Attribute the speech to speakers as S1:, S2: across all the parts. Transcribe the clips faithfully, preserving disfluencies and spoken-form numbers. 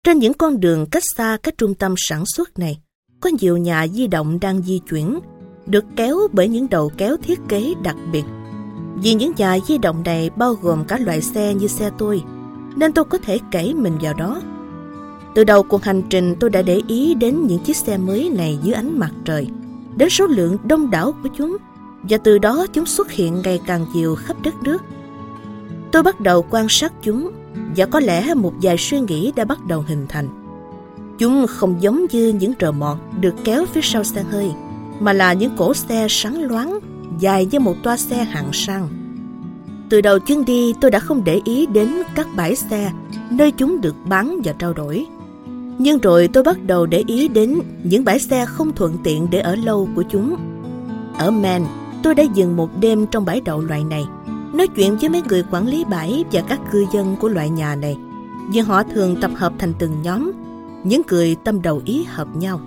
S1: Trên những con đường cách xa các trung tâm sản xuất này, có nhiều nhà di động đang di chuyển, được kéo bởi những đầu kéo thiết kế đặc biệt. Vì những nhà di động này bao gồm cả loại xe như xe tôi, nên tôi có thể kể mình vào đó. Từ đầu cuộc hành trình tôi đã để ý đến những chiếc xe mới này dưới ánh mặt trời, đến số lượng đông đảo của chúng, và từ đó chúng xuất hiện ngày càng nhiều khắp đất nước. Tôi bắt đầu quan sát chúng, và có lẽ một vài suy nghĩ đã bắt đầu hình thành. Chúng không giống như những rờ mọt được kéo phía sau xe hơi, mà là những cỗ xe sáng loáng, dài như một toa xe hạng sang. Từ đầu chuyến đi tôi đã không để ý đến các bãi xe nơi chúng được bán và trao đổi. Nhưng rồi tôi bắt đầu để ý đến những bãi xe không thuận tiện để ở lâu của chúng. Ở Maine, tôi đã dừng một đêm trong bãi đậu loại này, nói chuyện với mấy người quản lý bãi và các cư dân của loại nhà này, vì họ thường tập hợp thành từng nhóm, những người tâm đầu ý hợp nhau.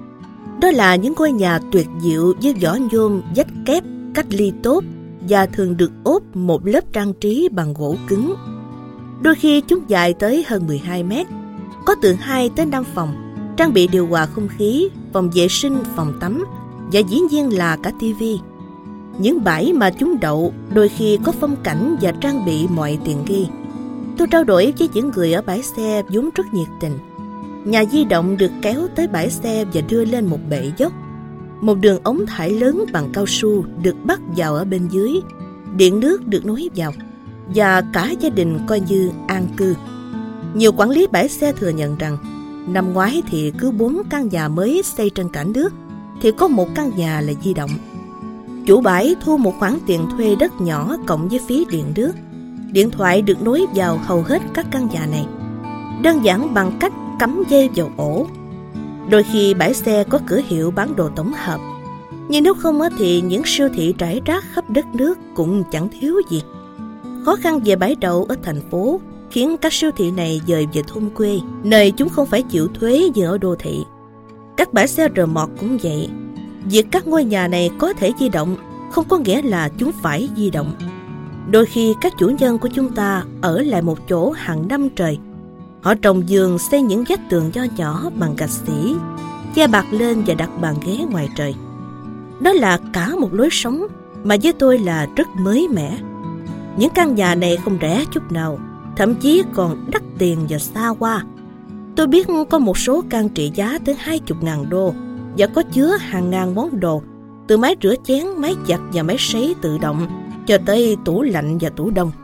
S1: Đó là những ngôi nhà tuyệt diệu với vỏ nhôm vách kép cách ly tốt và thường được ốp một lớp trang trí bằng gỗ cứng. Đôi khi chúng dài tới hơn mười hai mét, có từ hai tới năm phòng, trang bị điều hòa không khí, phòng vệ sinh, phòng tắm và dĩ nhiên là cả tivi. Những bãi mà chúng đậu đôi khi có phong cảnh và trang bị mọi tiện nghi. Tôi trao đổi với những người ở bãi xe vốn rất nhiệt tình. Nhà di động được kéo tới bãi xe và đưa lên một bệ dốc. Một đường ống thải lớn bằng cao su được bắt vào ở bên dưới, điện nước được nối vào, và cả gia đình coi như an cư. Nhiều quản lý bãi xe thừa nhận rằng năm ngoái thì cứ bốn căn nhà mới xây trên cả nước thì có một căn nhà là di động. Chủ bãi thu một khoản tiền thuê đất nhỏ cộng với phí điện nước. Điện thoại được nối vào hầu hết các căn nhà này, đơn giản bằng cách cắm dây vào ổ. Đôi khi bãi xe có cửa hiệu bán đồ tổng hợp, nhưng nếu không thì những siêu thị rải rác khắp đất nước cũng chẳng thiếu gì. Khó khăn về bãi đậu ở thành phố khiến các siêu thị này dời về thôn quê, nơi chúng không phải chịu thuế như ở đô thị. Các bãi xe rờ mọt cũng vậy. Việc các ngôi nhà này có thể di động không có nghĩa là chúng phải di động. Đôi khi các chủ nhân của chúng ta ở lại một chỗ hàng năm trời. Họ trồng vườn, xây những vách tường nho nhỏ bằng gạch xỉ, che bạt lên và đặt bàn ghế ngoài trời. Đó là cả một lối sống mà với tôi là rất mới mẻ. Những căn nhà này không rẻ chút nào, thậm chí còn đắt tiền và xa hoa. Tôi biết có một số căn trị giá tới hai mươi ngàn đô và có chứa hàng ngàn món đồ, từ máy rửa chén, máy giặt và máy sấy tự động cho tới tủ lạnh và tủ đông.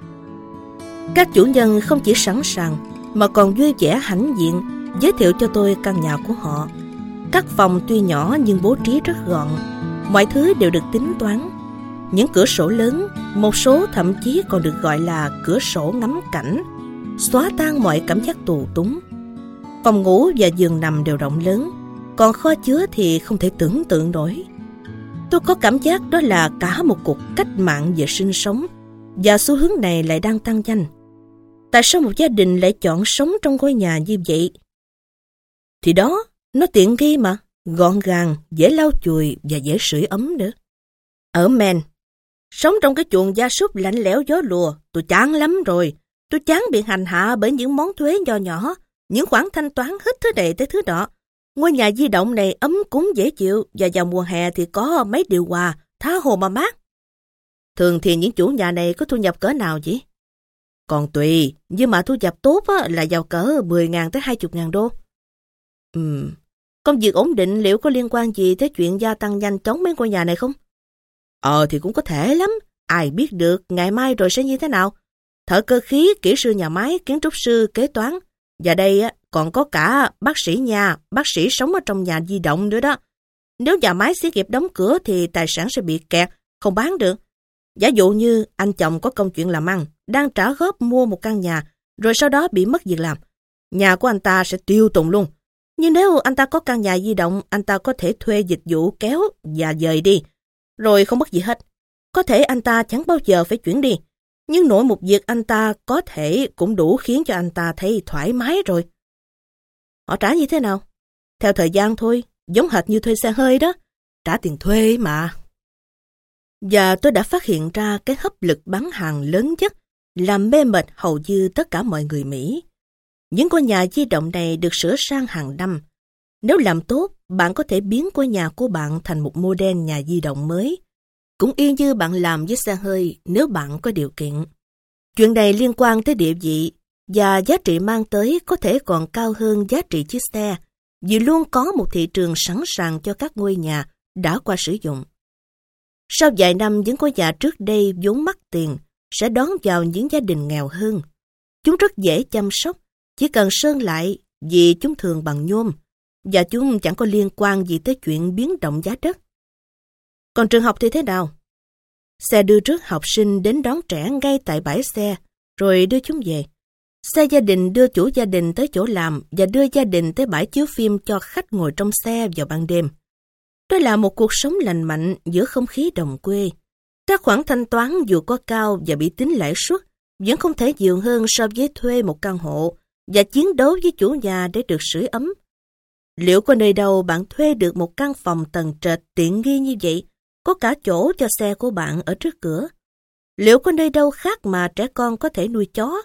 S1: Các chủ nhân không chỉ sẵn sàng mà còn vui vẻ hãnh diện giới thiệu cho tôi căn nhà của họ. Các phòng tuy nhỏ nhưng bố trí rất gọn, mọi thứ đều được tính toán. Những cửa sổ lớn, một số thậm chí còn được gọi là cửa sổ ngắm cảnh, xóa tan mọi cảm giác tù túng. Phòng ngủ và giường nằm đều rộng lớn, còn kho chứa thì không thể tưởng tượng nổi. Tôi có cảm giác đó là cả một cuộc cách mạng về sinh sống, và xu hướng này lại đang tăng nhanh. Tại sao một gia đình lại chọn sống trong ngôi nhà như vậy? Thì đó, nó tiện nghi mà, gọn gàng, dễ lau chùi và dễ sưởi ấm nữa. Ở Maine, sống trong cái chuồng gia súc lạnh lẽo gió lùa, tôi chán lắm rồi. Tôi chán bị hành hạ bởi những món thuế nho nhỏ, những khoản thanh toán hết thứ này tới thứ đó. Ngôi nhà di động này ấm cúng dễ chịu, và vào mùa hè thì có máy điều hòa, tha hồ mà mát. Thường thì những chủ nhà này có thu nhập cỡ nào vậy? Còn tùy, nhưng mà thu nhập tốt á, là vào cỡ mười ngàn tới hai mươi ngàn đô. Ừm, công việc ổn định liệu có liên quan gì tới chuyện gia tăng nhanh chóng mấy ngôi nhà này không? Ờ thì cũng có thể lắm, ai biết được ngày mai rồi sẽ như thế nào. Thợ cơ khí, kỹ sư nhà máy, kiến trúc sư, kế toán. Và đây á, còn có cả bác sĩ nhà, bác sĩ sống ở trong nhà di động nữa đó. Nếu nhà máy xí nghiệp đóng cửa thì tài sản sẽ bị kẹt, không bán được. Giả dụ như anh chồng có công chuyện làm ăn, đang trả góp mua một căn nhà, rồi sau đó bị mất việc làm. Nhà của anh ta sẽ tiêu tùng luôn. Nhưng nếu anh ta có căn nhà di động, anh ta có thể thuê dịch vụ kéo và dời đi, rồi không mất gì hết. Có thể anh ta chẳng bao giờ phải chuyển đi, nhưng nỗi một việc anh ta có thể cũng đủ khiến cho anh ta thấy thoải mái rồi. Họ trả như thế nào? Theo thời gian thôi, giống hệt như thuê xe hơi đó, trả tiền thuê mà. Và tôi đã phát hiện ra cái hấp lực bán hàng lớn nhất làm mê mệt hầu như tất cả mọi người Mỹ. Những ngôi nhà di động này được sửa sang hàng năm. Nếu làm tốt, bạn có thể biến ngôi nhà của bạn thành một model nhà di động mới. Cũng y như bạn làm với xe hơi nếu bạn có điều kiện. Chuyện này liên quan tới địa vị, và giá trị mang tới có thể còn cao hơn giá trị chiếc xe, vì luôn có một thị trường sẵn sàng cho các ngôi nhà đã qua sử dụng. Sau vài năm, những ngôi nhà trước đây vốn mắc tiền sẽ đón vào những gia đình nghèo hơn. Chúng rất dễ chăm sóc, chỉ cần sơn lại vì chúng thường bằng nhôm, và chúng chẳng có liên quan gì tới chuyện biến động giá đất. Còn trường học thì thế nào? Xe đưa rước học sinh đến đón trẻ ngay tại bãi xe, rồi đưa chúng về. Xe gia đình đưa chủ gia đình tới chỗ làm và đưa gia đình tới bãi chiếu phim cho khách ngồi trong xe vào ban đêm. Đó là một cuộc sống lành mạnh giữa không khí đồng quê. Các khoản thanh toán dù có cao và bị tính lãi suất vẫn không thể nhiều hơn so với thuê một căn hộ và chiến đấu với chủ nhà để được sưởi ấm. Liệu có nơi đâu bạn thuê được một căn phòng tầng trệt tiện nghi như vậy, có cả chỗ cho xe của bạn ở trước cửa? Liệu có nơi đâu khác mà trẻ con có thể nuôi chó?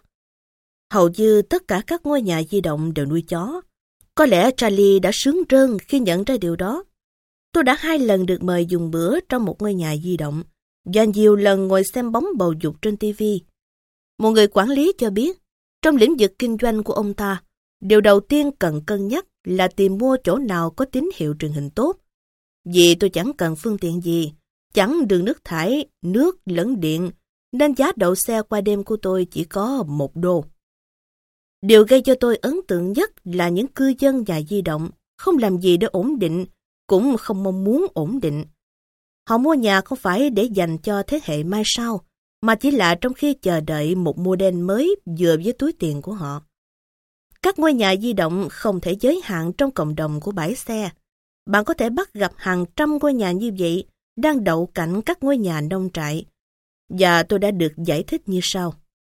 S1: Hầu như tất cả các ngôi nhà di động đều nuôi chó. Có lẽ Charlie đã sướng rơn khi nhận ra điều đó. Tôi đã hai lần được mời dùng bữa trong một ngôi nhà di động và nhiều lần ngồi xem bóng bầu dục trên ti vi. Một người quản lý cho biết, trong lĩnh vực kinh doanh của ông ta, điều đầu tiên cần cân nhắc là tìm mua chỗ nào có tín hiệu truyền hình tốt. Vì tôi chẳng cần phương tiện gì, chẳng đường nước thải, nước lẫn điện, nên giá đậu xe qua đêm của tôi chỉ có một đô. Điều gây cho tôi ấn tượng nhất là những cư dân nhà di động không làm gì để ổn định, cũng không mong muốn ổn định. Họ mua nhà không phải để dành cho thế hệ mai sau, mà chỉ là trong khi chờ đợi một model mới vừa với túi tiền của họ. Các ngôi nhà di động không thể giới hạn trong cộng đồng của bãi xe. Bạn có thể bắt gặp hàng trăm ngôi nhà như vậy đang đậu cạnh các ngôi nhà nông trại. Và tôi đã được giải thích như sau.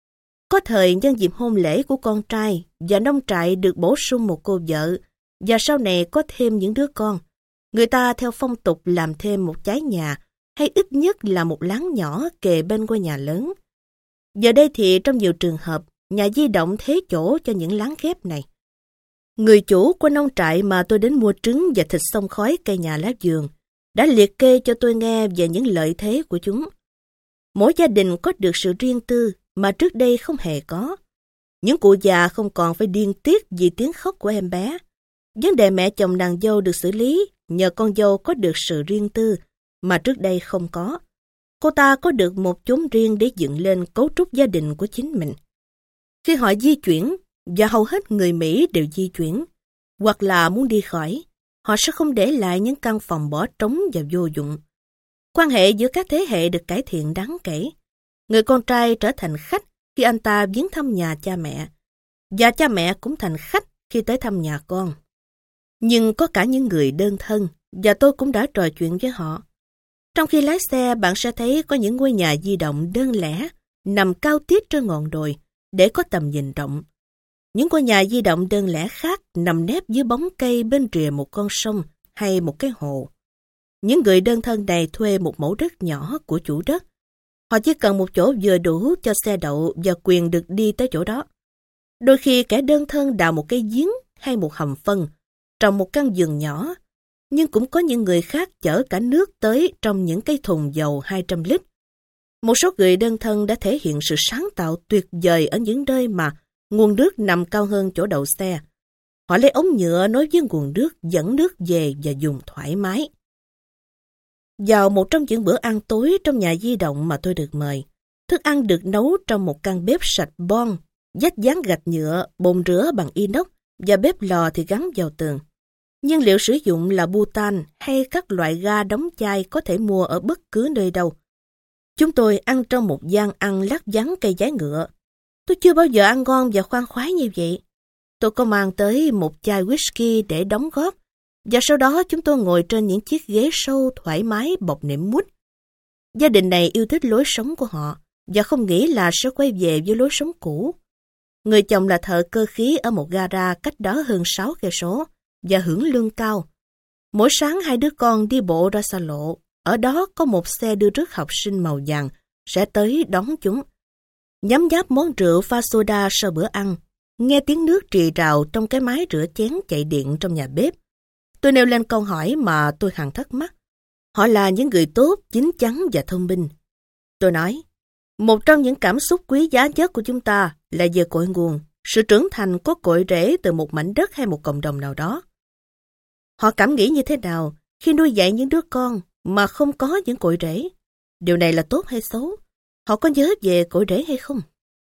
S1: Có thời nhân dịp hôn lễ của con trai và nông trại được bổ sung một cô vợ, và sau này có thêm những đứa con. Người ta theo phong tục làm thêm một trái nhà, hay ít nhất là một láng nhỏ kề bên ngôi nhà lớn. Giờ đây thì trong nhiều trường hợp, nhà di động thế chỗ cho những láng ghép này. Người chủ của nông trại mà tôi đến mua trứng và thịt xông khói cây nhà lá vườn đã liệt kê cho tôi nghe về những lợi thế của chúng. Mỗi gia đình có được sự riêng tư mà trước đây không hề có. Những cụ già không còn phải điên tiết vì tiếng khóc của em bé. Vấn đề mẹ chồng nàng dâu được xử lý nhờ con dâu có được sự riêng tư mà trước đây không có. Cô ta có được một chốn riêng để dựng lên cấu trúc gia đình của chính mình. Khi họ di chuyển, và hầu hết người Mỹ đều di chuyển, hoặc là muốn đi khỏi, họ sẽ không để lại những căn phòng bỏ trống và vô dụng. Quan hệ giữa các thế hệ được cải thiện đáng kể. Người con trai trở thành khách khi anh ta viếng thăm nhà cha mẹ, và cha mẹ cũng thành khách khi tới thăm nhà con. Nhưng có cả những người đơn thân, và tôi cũng đã trò chuyện với họ. Trong khi lái xe, bạn sẽ thấy có những ngôi nhà di động đơn lẻ, nằm cao tiết trên ngọn đồi, để có tầm nhìn rộng. Những ngôi nhà di động đơn lẻ khác nằm nép dưới bóng cây bên rìa một con sông hay một cái hồ. Những người đơn thân này thuê một mẫu đất nhỏ của chủ đất. Họ chỉ cần một chỗ vừa đủ cho xe đậu và quyền được đi tới chỗ đó. Đôi khi kẻ đơn thân đào một cái giếng hay một hầm phân, trồng một căn vườn nhỏ, nhưng cũng có những người khác chở cả nước tới trong những cái thùng dầu hai trăm lít. Một số người đơn thân đã thể hiện sự sáng tạo tuyệt vời ở những nơi mà nguồn nước nằm cao hơn chỗ đậu xe. Họ lấy ống nhựa nối với nguồn nước dẫn nước về và dùng thoải mái. Vào một trong những bữa ăn tối trong nhà di động mà tôi được mời, thức ăn được nấu trong một căn bếp sạch bon, vách dán gạch nhựa, bồn rửa bằng inox và bếp lò thì gắn vào tường. Nhiên liệu sử dụng là butan hay các loại ga đóng chai có thể mua ở bất cứ nơi đâu. Chúng tôi ăn trong một gian ăn lát vắng cây giái ngựa. Tôi chưa bao giờ ăn ngon và khoan khoái như vậy. Tôi có mang tới một chai whisky để đóng góp, và sau đó chúng tôi ngồi trên những chiếc ghế sâu thoải mái bọc nệm mút. Gia đình này yêu thích lối sống của họ, và không nghĩ là sẽ quay về với lối sống cũ. Người chồng là thợ cơ khí ở một gara cách đó hơn sáu cây số, và hưởng lương cao. Mỗi sáng hai đứa con đi bộ ra xa lộ, ở đó có một xe đưa rước học sinh màu vàng sẽ tới đón chúng. Nhấm nháp món rượu pha soda sau bữa ăn, nghe tiếng nước rì rào trong cái máy rửa chén chạy điện trong nhà bếp. Tôi nêu lên câu hỏi mà tôi hằng thắc mắc. Họ là những người tốt, chín chắn và thông minh. Tôi nói, một trong những cảm xúc quý giá nhất của chúng ta là về cội nguồn, sự trưởng thành có cội rễ từ một mảnh đất hay một cộng đồng nào đó. Họ cảm nghĩ như thế nào khi nuôi dạy những đứa con mà không có những cội rễ? Điều này là tốt hay xấu? Họ có nhớ về cội rễ hay không?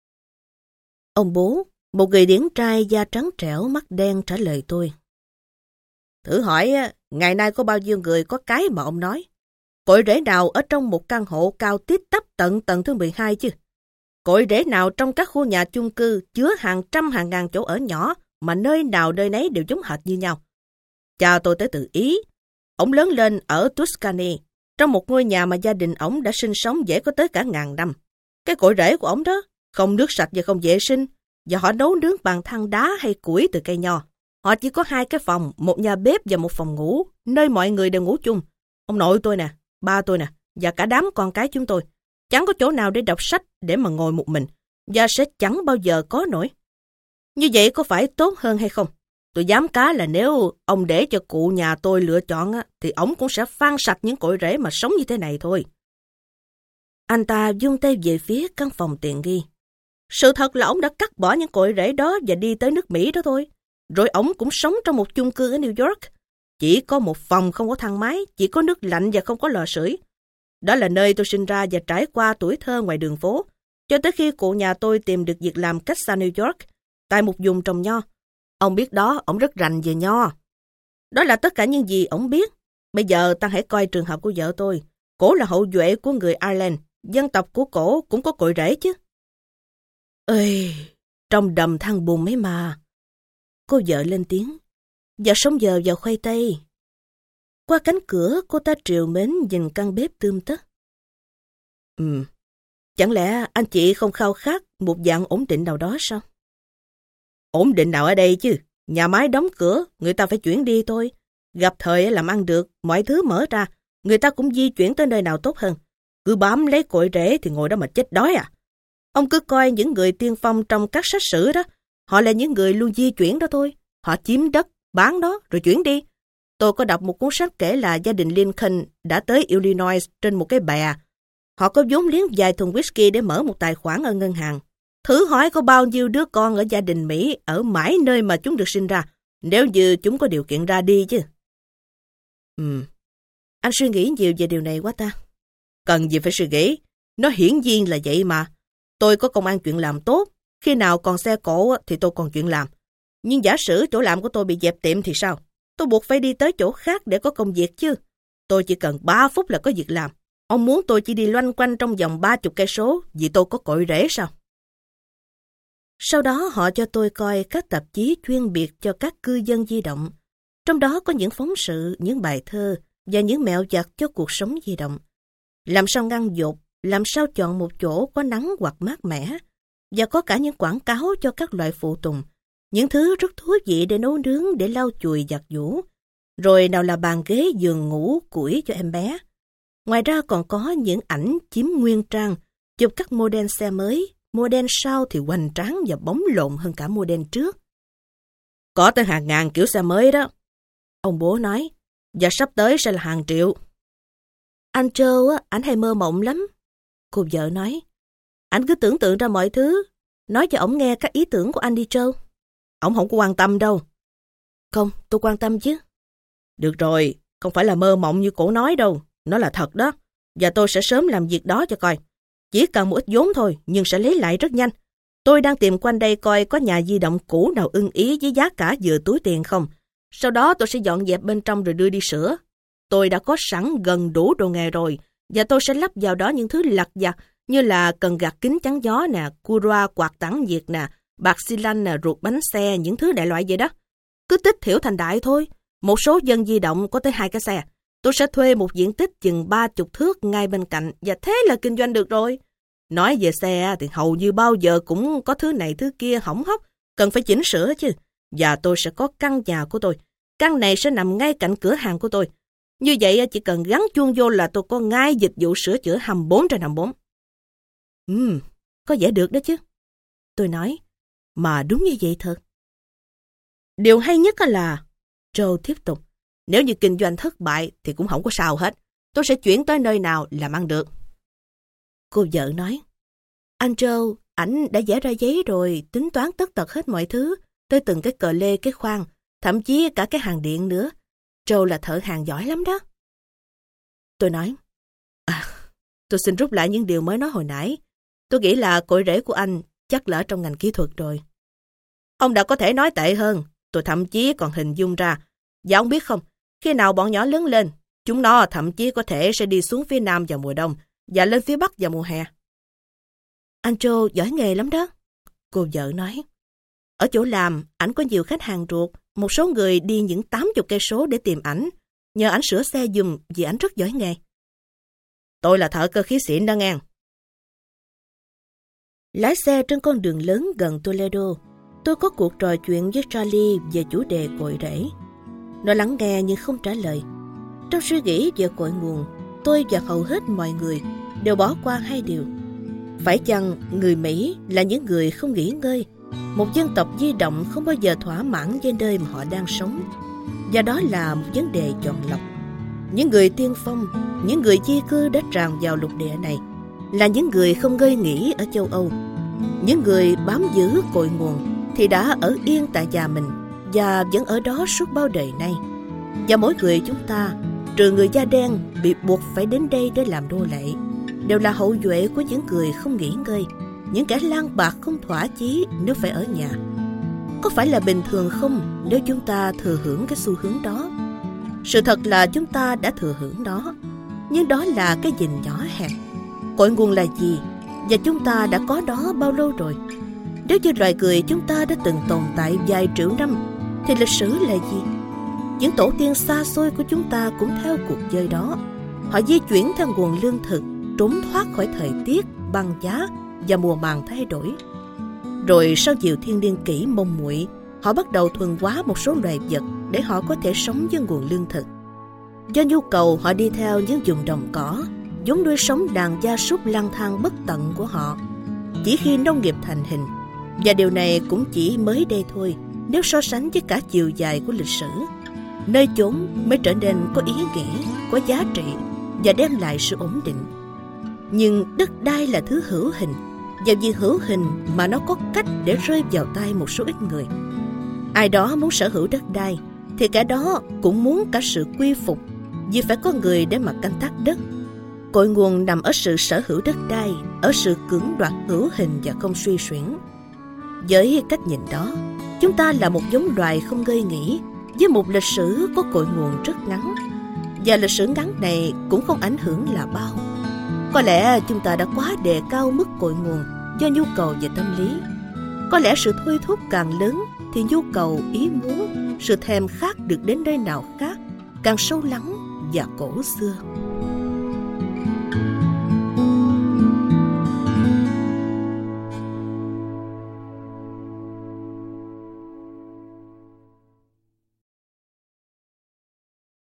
S1: Ông bố, một người điển trai da trắng trẻo mắt đen trả lời tôi. Thử hỏi, ngày nay có bao nhiêu người có cái mà ông nói? Cội rễ nào ở trong một căn hộ cao tít tắp tận tầng thứ mười hai chứ? Cội rễ nào trong các khu nhà chung cư chứa hàng trăm hàng ngàn chỗ ở nhỏ mà nơi nào nơi nấy đều giống hệt như nhau? Cha tôi tới từ Ý. Ông lớn lên ở Tuscany, trong một ngôi nhà mà gia đình ông đã sinh sống dễ có tới cả ngàn năm. Cái cội rễ của ông đó, không nước sạch và không vệ sinh, và họ nấu nướng bằng than đá hay củi từ cây nho. Họ chỉ có hai cái phòng, một nhà bếp và một phòng ngủ, nơi mọi người đều ngủ chung. Ông nội tôi nè, ba tôi nè, và cả đám con cái chúng tôi. Chẳng có chỗ nào để đọc sách để mà ngồi một mình, và sẽ chẳng bao giờ có nổi. Như vậy có phải tốt hơn hay không? Tôi dám cá là nếu ông để cho cụ nhà tôi lựa chọn á, thì ông cũng sẽ phang sạch những cội rễ mà sống như thế này thôi. Anh ta vung tay về phía căn phòng tiện nghi. Sự thật là ông đã cắt bỏ những cội rễ đó và đi tới nước Mỹ đó thôi. Rồi ông cũng sống trong một chung cư ở New York. Chỉ có một phòng không có thang máy, chỉ có nước lạnh và không có lò sưởi. Đó là nơi tôi sinh ra và trải qua tuổi thơ ngoài đường phố, cho tới khi cụ nhà tôi tìm được việc làm cách xa New York, tại một vùng trồng nho. Ông biết đó, ông rất rành về nho. Đó là tất cả những gì ông biết. Bây giờ ta hãy coi trường hợp của vợ tôi. Cổ là hậu duệ của người Ireland, dân tộc của cổ cũng có cội rễ chứ. Ơi, trong đầm than bùn mấy mà. Cô vợ lên tiếng, và sống giờ vào khoai tây. Qua cánh cửa, cô ta trìu mến nhìn căn bếp tươm tất. Ừ, chẳng lẽ anh chị không khao khát một dạng ổn định nào đó sao? Ổn định nào ở đây chứ? Nhà máy đóng cửa, người ta phải chuyển đi thôi. Gặp thời làm ăn được, mọi thứ mở ra, người ta cũng di chuyển tới nơi nào tốt hơn. Cứ bám lấy cội rễ thì ngồi đó mà chết đói à? Ông cứ coi những người tiên phong trong các sách sử đó, họ là những người luôn di chuyển đó thôi. Họ chiếm đất, bán đó, rồi chuyển đi. Tôi có đọc một cuốn sách kể là gia đình Lincoln đã tới Illinois trên một cái bè. Họ có vốn liếng vài thùng whisky để mở một tài khoản ở ngân hàng. Thử hỏi có bao nhiêu đứa con ở gia đình Mỹ ở mãi nơi mà chúng được sinh ra, nếu như chúng có điều kiện ra đi chứ. Ừ, anh suy nghĩ nhiều về điều này quá ta. Cần gì phải suy nghĩ, nó hiển nhiên là vậy mà. Tôi có công ăn chuyện làm tốt, khi nào còn xe cộ thì tôi còn chuyện làm. Nhưng giả sử chỗ làm của tôi bị dẹp tiệm thì sao? Tôi buộc phải đi tới chỗ khác để có công việc chứ. Tôi chỉ cần ba phút là có việc làm. Ông muốn tôi chỉ đi loanh quanh trong vòng ba chục cây số vì tôi có cội rễ sao? Sau đó họ cho tôi coi các tạp chí chuyên biệt cho các cư dân di động. Trong đó có những phóng sự, những bài thơ và những mẹo vặt cho cuộc sống di động. Làm sao ngăn dột, làm sao chọn một chỗ có nắng hoặc mát mẻ. Và có cả những quảng cáo cho các loại phụ tùng, những thứ rất thú vị để nấu nướng, để lau chùi giặt giũ. Rồi nào là bàn ghế giường ngủ, củi cho em bé. Ngoài ra còn có những ảnh chiếm nguyên trang, chụp các model xe mới, model sau thì hoành tráng và bóng lộn hơn cả model trước. Có tới hàng ngàn kiểu xe mới đó. Ông bố nói, và sắp tới sẽ là hàng triệu. Anh Joe á, anh hay mơ mộng lắm. Cô vợ nói, anh cứ tưởng tượng ra mọi thứ, nói cho ổng nghe các ý tưởng của anh đi Joe. Ổng không có quan tâm đâu. Không, tôi quan tâm chứ. Được rồi, không phải là mơ mộng như cổ nói đâu, nó là thật đó. Và tôi sẽ sớm làm việc đó cho coi. Chỉ cần một ít vốn thôi, nhưng sẽ lấy lại rất nhanh. Tôi đang tìm quanh đây coi có nhà di động cũ nào ưng ý với giá cả vừa túi tiền không. Sau đó tôi sẽ dọn dẹp bên trong rồi đưa đi sửa. Tôi đã có sẵn gần đủ đồ nghề rồi, và tôi sẽ lắp vào đó những thứ lặt vặt như là cần gạt kính chắn gió nè, cua roa, quạt tản nhiệt nè, bạc xi lanh nè, ruột bánh xe, những thứ đại loại vậy đó. Cứ tích thiểu thành đại thôi. Một số dân di động có tới hai cái xe. Tôi sẽ thuê một diện tích chừng ba chục thước ngay bên cạnh, và thế là kinh doanh được rồi. Nói về xe thì hầu như bao giờ cũng có thứ này thứ kia hỏng hóc, cần phải chỉnh sửa chứ. Và tôi sẽ có căn nhà của tôi. Căn này sẽ nằm ngay cạnh cửa hàng của tôi. Như vậy chỉ cần gắn chuông vô là tôi có ngay dịch vụ sửa chữa hai mươi bốn trên hai mươi bốn. Ừm, có vẻ được đó chứ. Tôi nói, Mà đúng như vậy thật. Điều hay nhất là, Joe tiếp tục, nếu như kinh doanh thất bại thì cũng không có sao hết. Tôi sẽ chuyển tới nơi nào làm ăn được. Cô vợ nói, anh Joe, ảnh đã vẽ ra giấy rồi, tính toán tất tật hết mọi thứ, tới từng cái cờ lê, cái khoan, thậm chí cả cái hàng điện nữa. Joe là thợ hàng giỏi lắm đó. Tôi nói, à, tôi xin rút lại những điều mới nói hồi nãy. Tôi nghĩ là cội rễ của anh chắc là ở trong ngành kỹ thuật rồi. Ông đã có thể nói tệ hơn, tôi thậm chí còn hình dung ra. Và ông biết không, khi nào bọn nhỏ lớn lên, chúng nó thậm chí có thể sẽ đi xuống phía Nam vào mùa đông và lên phía Bắc vào mùa hè. Anh Joe giỏi nghề lắm đó, cô vợ nói. Ở chỗ làm, ảnh có nhiều khách hàng ruột, một số người đi những tám mươi cây số để tìm ảnh, nhờ ảnh sửa xe giùm vì ảnh rất giỏi nghề. Tôi là thợ cơ khí xịn đó nghe. Lái xe trên con đường lớn gần Toledo, tôi có cuộc trò chuyện với Charlie về chủ đề cội rễ. Nó lắng nghe nhưng không trả lời. Trong suy nghĩ về cội nguồn, tôi và hầu hết mọi người đều bỏ qua hai điều. Phải chăng người Mỹ là những người không nghỉ ngơi, một dân tộc di động không bao giờ thỏa mãn với nơi mà họ đang sống, và đó là một vấn đề chọn lọc. Những người tiên phong, những người di cư đã tràn vào lục địa này là những người không ngơi nghỉ ở châu Âu. Những người bám giữ cội nguồn thì đã ở yên tại nhà mình và vẫn ở đó suốt bao đời nay. Và mỗi người chúng ta, trừ người da đen bị buộc phải đến đây để làm nô lệ, đều là hậu duệ của những người không nghỉ ngơi, những kẻ lang bạc không thỏa chí nếu phải ở nhà. Có phải là bình thường không nếu chúng ta thừa hưởng cái xu hướng đó? Sự thật là chúng ta đã thừa hưởng đó, nhưng đó là cái nhìn nhỏ hẹp. Cội nguồn là gì? Và chúng ta đã có đó bao lâu rồi? Nếu như loài người chúng ta đã từng tồn tại vài triệu năm, thì lịch sử là gì? Những tổ tiên xa xôi của chúng ta cũng theo cuộc chơi đó. Họ di chuyển theo nguồn lương thực, trốn thoát khỏi thời tiết, băng giá và mùa màng thay đổi. Rồi sau nhiều thiên niên kỷ mông muội, họ bắt đầu thuần hóa một số loài vật để họ có thể sống với nguồn lương thực. Do nhu cầu, họ đi theo những vùng đồng cỏ, giống nuôi sống đàn gia súc lang thang bất tận của họ. Chỉ khi nông nghiệp thành hình, và điều này cũng chỉ mới đây thôi nếu so sánh với cả chiều dài của lịch sử, nơi chốn mới trở nên có ý nghĩa, có giá trị và đem lại sự ổn định. Nhưng đất đai là thứ hữu hình, và vì hữu hình mà nó có cách để rơi vào tay một số ít người. Ai đó muốn sở hữu đất đai thì kẻ đó cũng muốn cả sự quy phục, vì phải có người để mà canh tác đất. Cội nguồn nằm ở sự sở hữu đất đai, ở sự cưỡng đoạt hữu hình và không suy xuyển. Với cách nhìn đó, chúng ta là một giống loài không ngơi nghỉ, với một lịch sử có cội nguồn rất ngắn. Và lịch sử ngắn này cũng không ảnh hưởng là bao. Có lẽ chúng ta đã quá đề cao mức cội nguồn do nhu cầu về tâm lý. Có lẽ sự thôi thúc càng lớn thì nhu cầu, ý muốn, sự thèm khát được đến nơi nào khác càng sâu lắng và cổ xưa.